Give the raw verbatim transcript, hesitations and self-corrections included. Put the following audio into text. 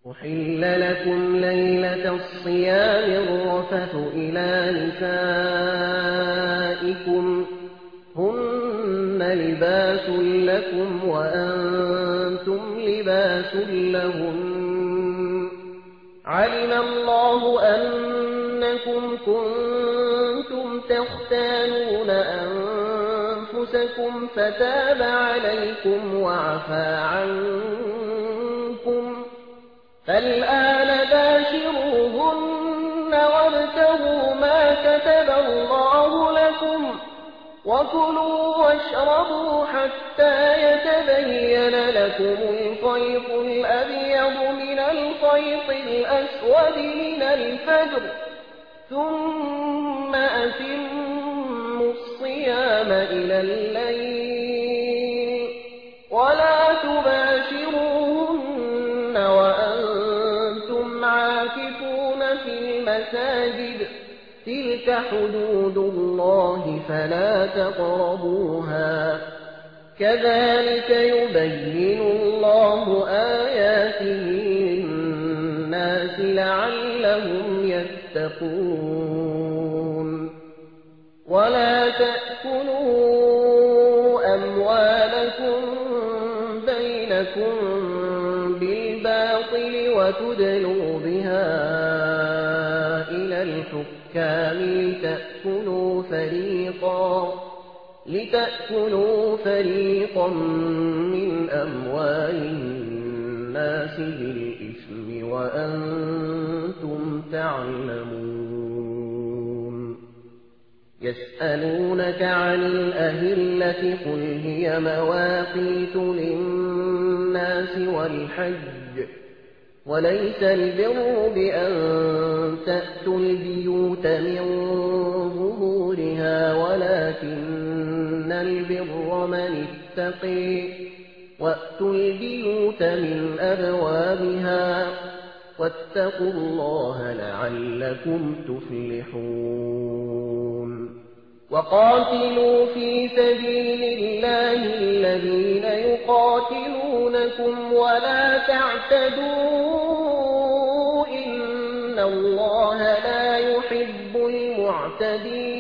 أحل لكم ليلة الصيام الرفث إلى نسائكم هن لباس لكم وأنتم لباس لهن علم الله أنكم كنتم تختانون أنفسكم فتاب عليكم وعفى عنكم فالآن باشروهن وابتغوا ما كتب الله لكم وكلوا واشربوا حتى يتبين لكم الخيط الأبيض من الخيط الأسود من الفجر ثم أتموا الصيام إلى الليل ولا تباشروهن وأنتم عاكفون في المساجد تلك حدود الله فلا تقربوها كذلك يبين الله آياته للناس لعلهم يتقون ولا تأكلوا أموالكم بينكم بالباطل وتدلوا بها إلى الحكام لتأكلوا فريقا لتأكلوا فريقا من أموال الناس بالإثم وأنتم تعلمون يسألونك عن الأهلة قل هي مواقيت للناس والحج وليس البر بأن تأتوا البيوت من ظهورها ولكن البر من اتقي وأتوا البيوت من أبوابها واتقوا الله لعلكم تفلحون وقاتلوا في سبيل الله الذين يقاتلونكم ولا تعتدوا إن الله لا يحب المعتدين